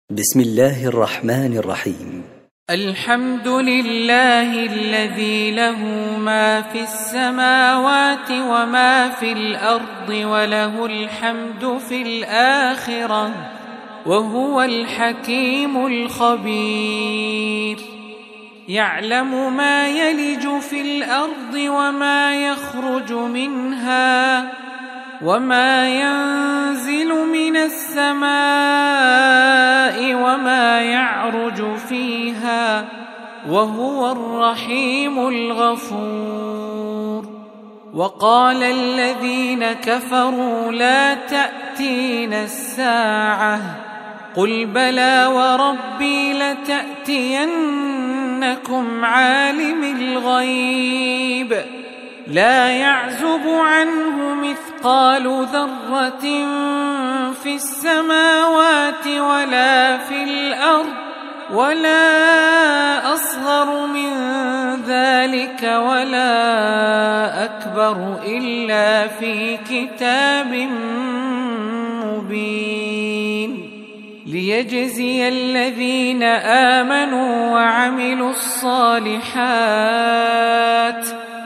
بسم الله الرحمن الرحيم. الحمد لله الذي له ما في السماوات وما في الأرض وله الحمد في الآخرة وهو الحكيم الخبير. يعلم ما يلج في الأرض وما يخرج منها وما ينزل من السماء وما يعرج فيها وهو الرحيم الغفور. وقال الذين كفروا لا تأتينا الساعة قل بلى وربي لتأتينكم عالم الغيب لا يعزب عنه مثقال ذرة في السماوات ولا في الأرض ولا أصغر من ذلك ولا أكبر إلا في كتاب مبين ليجزي الذين آمنوا وعملوا الصالحات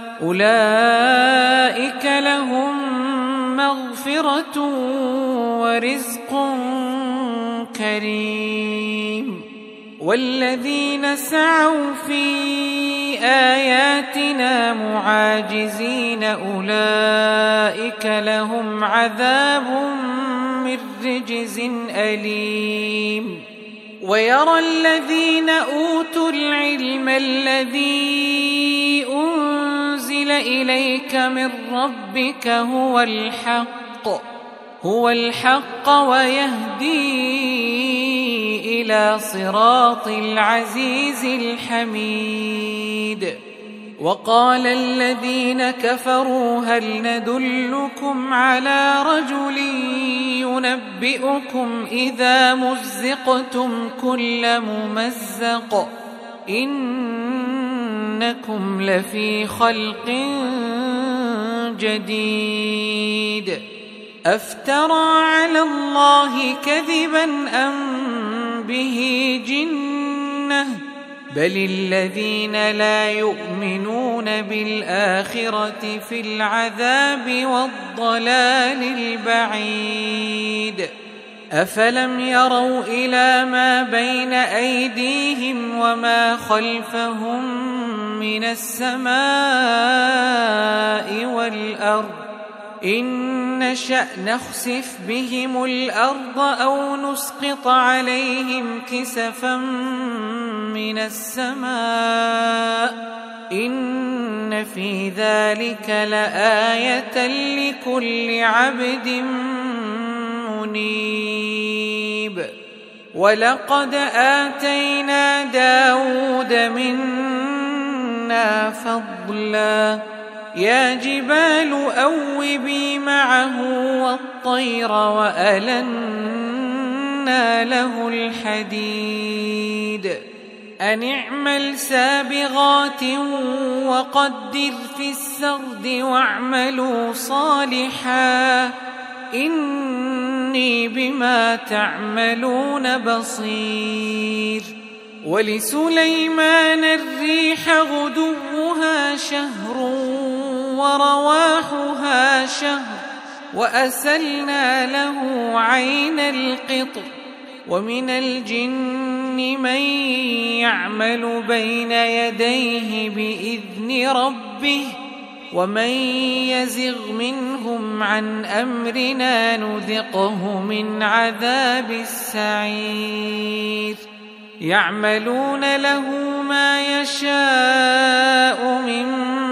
أولئك لهم مغفرة ورزق كريم. والذين سعوا في آياتنا معاجزين أولئك لهم عذاب من رجز أليم. ويرى الذين أوتوا العلم الذي أنزل إليك من ربك هو الحق ويهدي إلى صراط العزيز الحميد. وقال الذين كفروا هل ندلكم على رجل ينبئكم إذا مزقتم كل ممزق إنكم لفي خلق جديد أفترى على الله كذبا أم به جنة بل الذين لا يؤمنون بالآخرة في العذاب والضلال البعيد. أفلم يروا إلى ما بين أيديهم وما خلفهم من السماء والأرض إن نشأ نخسف بهم الأرض أو نسقط عليهم كسفا من السماء إن في ذلك لآية لكل عبد منيب. ولقد آتينا داود منا فضلا يا جبال أوبي معه والطير وألنا له الحديد أن اعمل سابغات وقدر في السرد واعملوا صالحا إني بما تعملون بصير. ولسليمان الريح غدوها شهر ورواحها شهر وأسلنا له عين القطر ومن الجن من يعمل بين يديه بإذن ربه ومن يزغ منهم عن أمرنا نذقه من عذاب السعير. يعملون له ما يشاء من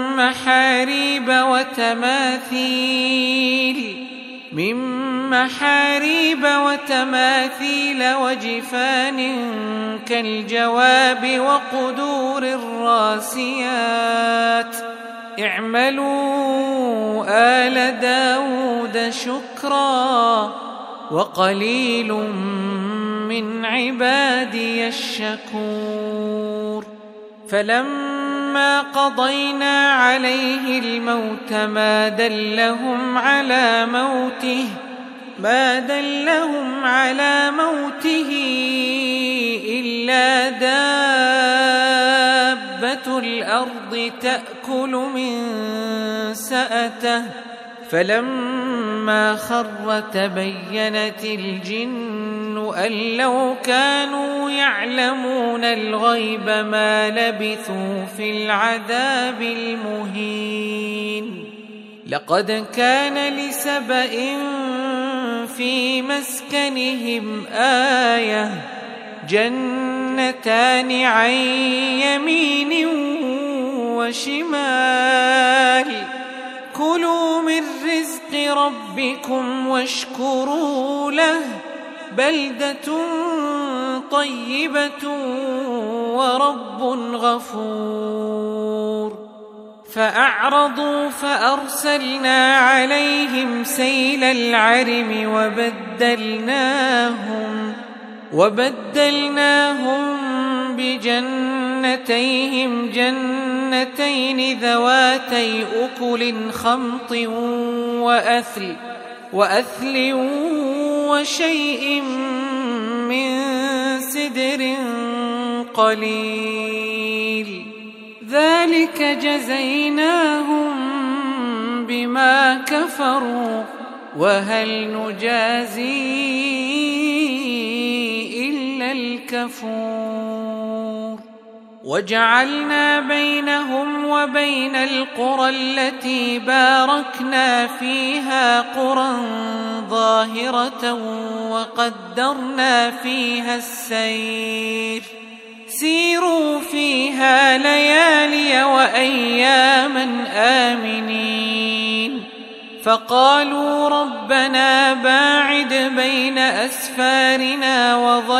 محاريب وتماثيل وجفان كالجواب وقدور الراسيات اعملوا آل داود شكرا وقليل من عبادي الشكور. فلما قضينا عليه الموت ما دلهم على موته إلا دابة الأرض تأكل من سأته فلما خر تبينت الجن أن لو كانوا يعلمون الغيب ما لبثوا في العذاب المهين. لقد كان لسبإ في مسكنهم آية جنتان عن يمين وشمال كلوا من رزق ربكم واشكروا له بلدة طيبة ورب غفور. فأعرضوا فأرسلنا عليهم سيل العرم وبدلناهم بجنتيهم جنتين ذواتي أكل خمط وأثل وشيء من سدر قليل ذلك جزيناهم بما كفروا وهل نجازي إلا الكفور. وجعلنا بينهم وبين القرى التي باركنا فيها قرى ظاهرة وقدرنا فيها السير سيروا فيها ليالي وأياما آمنين. فقالوا ربنا باعد بين أسفارنا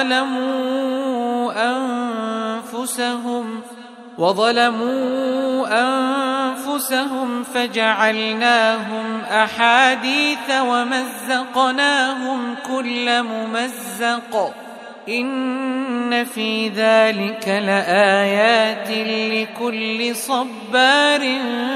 وظلموا أنفسهم فجعلناهم أحاديث ومزقناهم كل ممزق إن في ذلك لآيات لكل صبار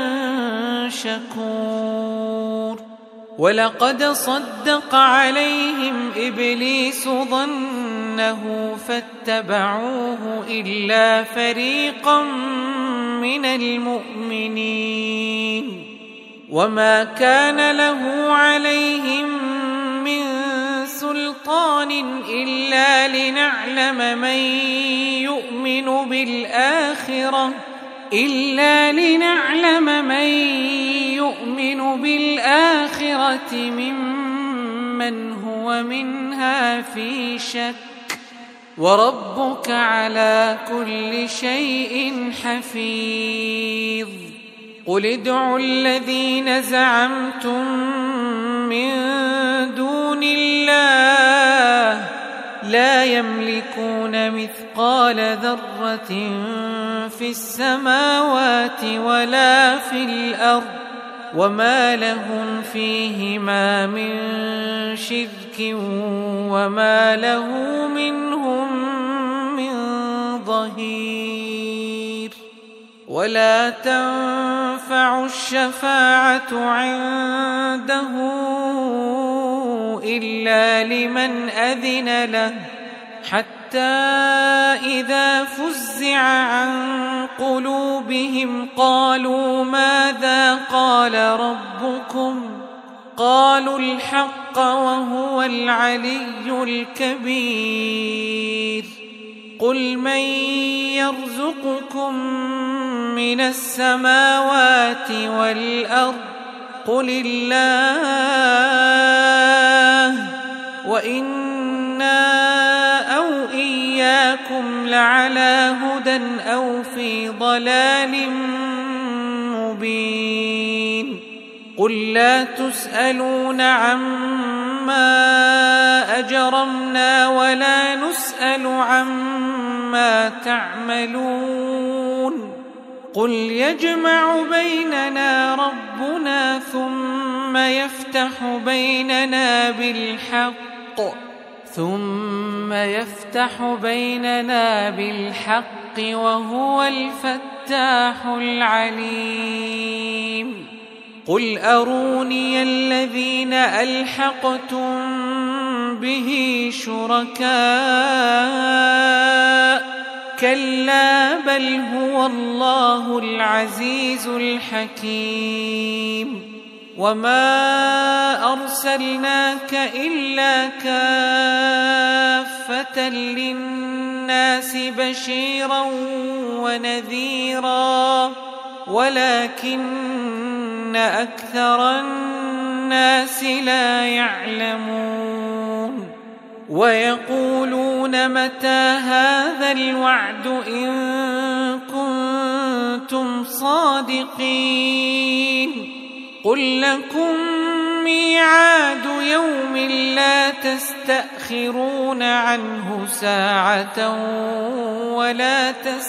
شكور. ولقد صدق عليهم إبليس ظنه فاتبعوه إلا فريقا من المؤمنين وما كان له عليهم من سلطان إلا لنعلم من يؤمن بالآخرة ممن هو منها في شك وربك على كل شيء حفيظ. قل ادعوا الذين زعمتم من دون الله لا يملكون مثقال ذرة في السماوات ولا في الأرض وما لهم فيهما من شرك وما له منهم من ظهير. ولا تنفع الشفاعة عنده إلا لمن أذن له حتى إذا فزع عن قلوبهم قالوا ماذا قال ربكم قالوا الحق وهو العلي الكبير. قل من يرزقكم من السماوات والأرض قل الله وإنا أو إياكم لعلى هدى أو في ضلال مبين. قل لا تسألون عما أجرمنا ولا نسأل عما تعملون. قل يجمع بيننا ربنا ثم يفتح بيننا بالحق وهو الفتاح العليم. قل أروني الذين ألحقتم به شركاء كلا بل هو الله العزيز الحكيم وما أرسلناك إلا كافة للناس بشيرا ونذيرا ولكن أكثر الناس لا يعلمون ويقولون متى هذا الوعد إن كنتم صادقين قل لكم ميعاد يوم لا تستأخرون عنه ساعة ولا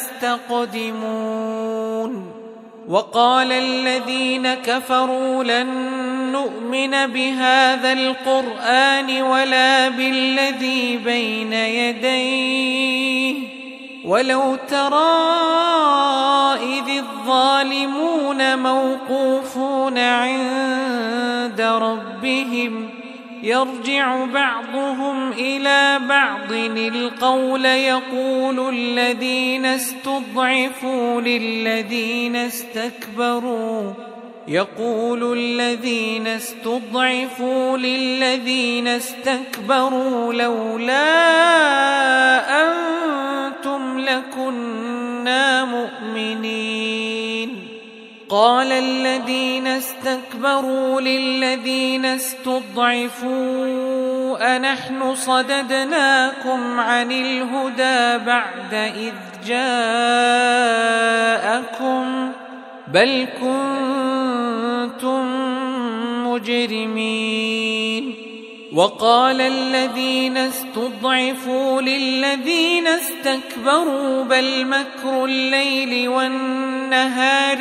تستقدمون وقال الذين كفروا لن نؤمن بهذا القرآن ولا بالذي بين يديه ولو ترى إذ الظالمون موقوفون عند ربهم يرجع بعضهم إلى بعض القول يقول الذين استضعفوا للذين استكبروا لولا أنتم لكنا مؤمنين قال الذين استكبروا للذين استضعفوا أنحن صددناكم عن الهدى بعد إذ جاءكم بل كنتم مجرمين وقال الذين استضعفوا للذين استكبروا بل مكر الليل والنهار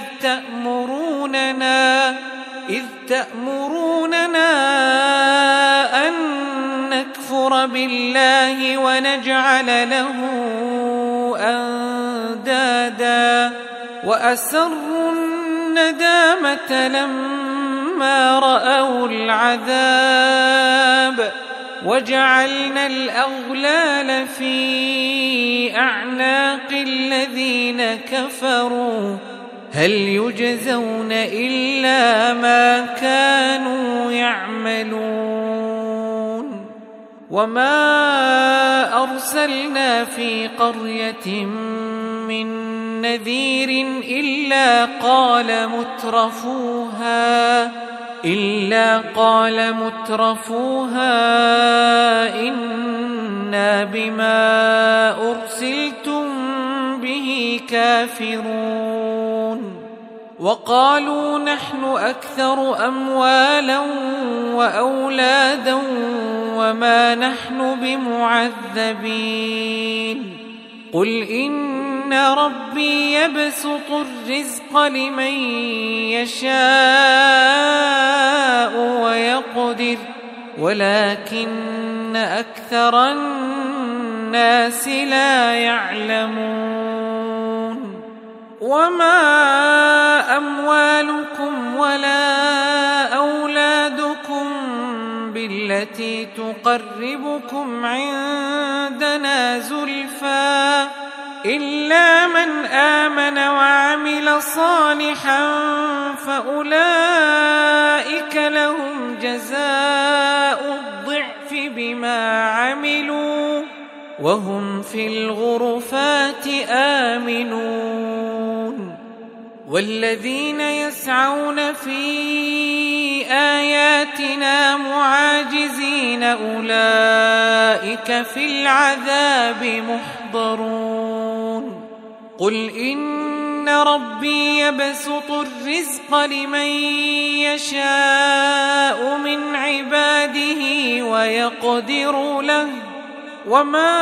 إذ تأمروننا أن نكفر بالله ونجعل له أندادا وأسروا الندامة لما رأوا العذاب وجعلنا الأغلال في أعناق الذين كفروا هل يجزون إلا ما كانوا يعملون وما أرسلنا في قرية من نذير إلا قال مترفوها إنا بما أرسلتم به كافرون وقالوا نحن أكثر أموالا وأولادا وما نحن بمعذبين قل إن ربي يبسط الرزق لمن يشاء ويقدر ولكن أكثر الناس لا يعلمون وما أموالكم ولا أولادكم بالتي تقربكم عندنا زلفى إلا من آمن وعمل صالحا فأولئك لهم جزاء الضعف بما عملوا وهم في الغرفات آمنون والذين يسعون في آياتنا معاجزين أولئك في العذاب محضرون قل إن ربي يبسط الرزق لمن يشاء من عباده ويقدر له وما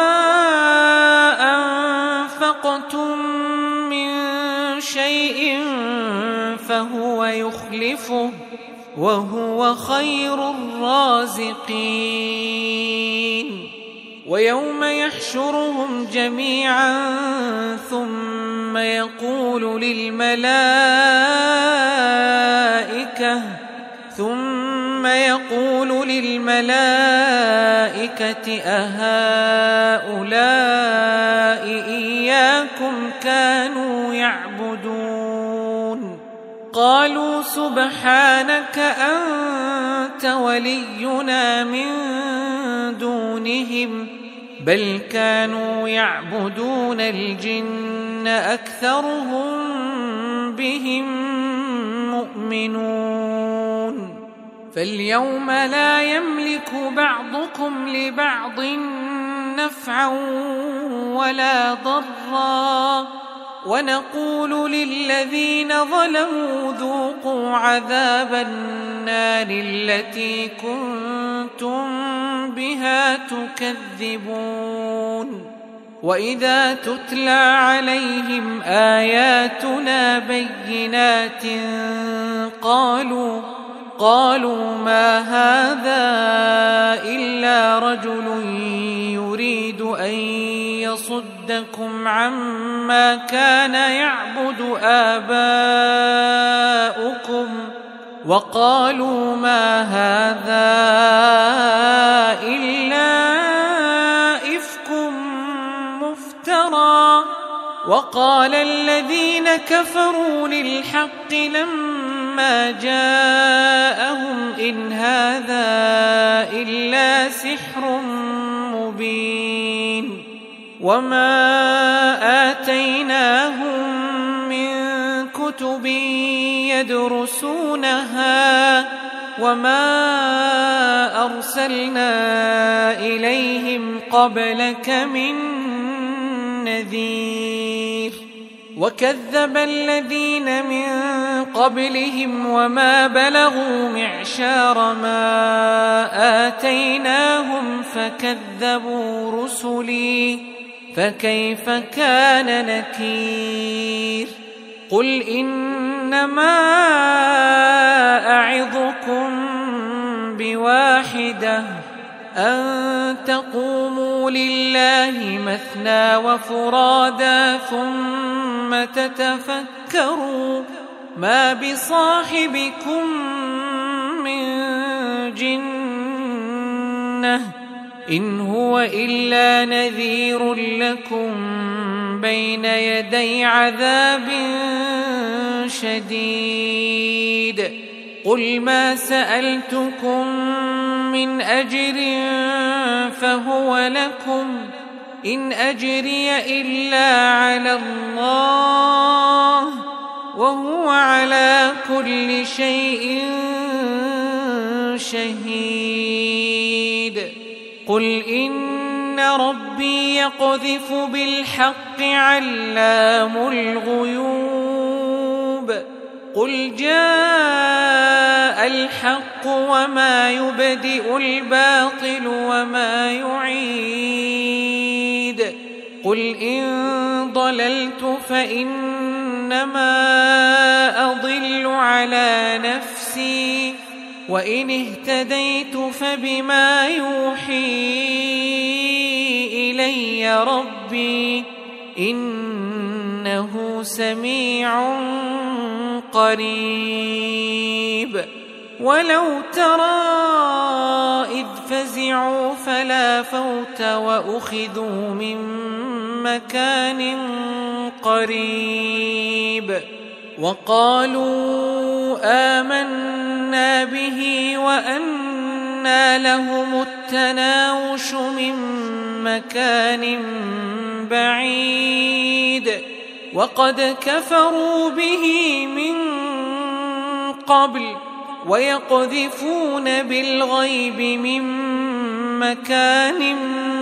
أنفقتم من شيء فهو يخلفه وهو خير الرازقين ويوم يحشرهم جميعا ثم يقول للملائكة أهؤلاء قالوا سبحانك أنت ولينا من دونهم بل كانوا يعبدون الجن أكثرهم بهم مؤمنون فاليوم لا يملك بعضكم لبعض نفعا ولا ضرا ونقول للذين ظلموا ذوقوا عذاب النار التي كنتم بها تكذبون وإذا تتلى عليهم آياتنا بينات قالوا ما هذا إلا رجل يريد أن يصدكم عما كان يعبد آباؤكم وقالوا ما هذا إلا إفك مفترى وقال الذين كفروا للحق لما جاءهم إن هذا إلا سحر مبين وما آتيناهم من كتب يدرسونها وما أرسلنا إليهم قبلك من نذير وكذب الذين من قبلهم وما بلغوا معشار ما آتيناهم فكذبوا رسلي فكيف كان نكير قل إنما أعظكم بواحدة أن تقوموا لله مثنى وفرادا ثم تتفكروا ما بصاحبكم من جنة إن هو إلا نذير لكم بين يدي عذاب شديد قل ما سألتكم من أجر فهو لكم إن أجري إلا على الله وهو على كل شيء شهيد قل إن ربي يقذف بالحق علام الغيوب قل جاء الحق وما يبدئ الباطل وما يعيد قل إن ضللت فإنما أضل على نفسي وإن اهتديت فبما يوحي إلي ربي إنه سميع قريب ولو ترى إذ فزعوا فلا فوت وأخذوا من مكان قريب وقالوا آمنا به وأنى لهم التناوش من مكان بعيد وقد كفروا به من قبل ويقذفون بالغيب من مكان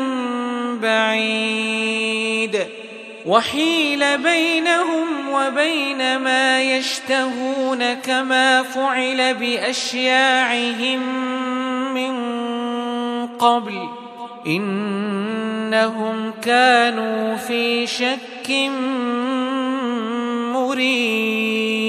بعيد وحيل بينهم وبين ما يشتهون كما فعل بأشياعهم من قبل إنهم كانوا في شك مريب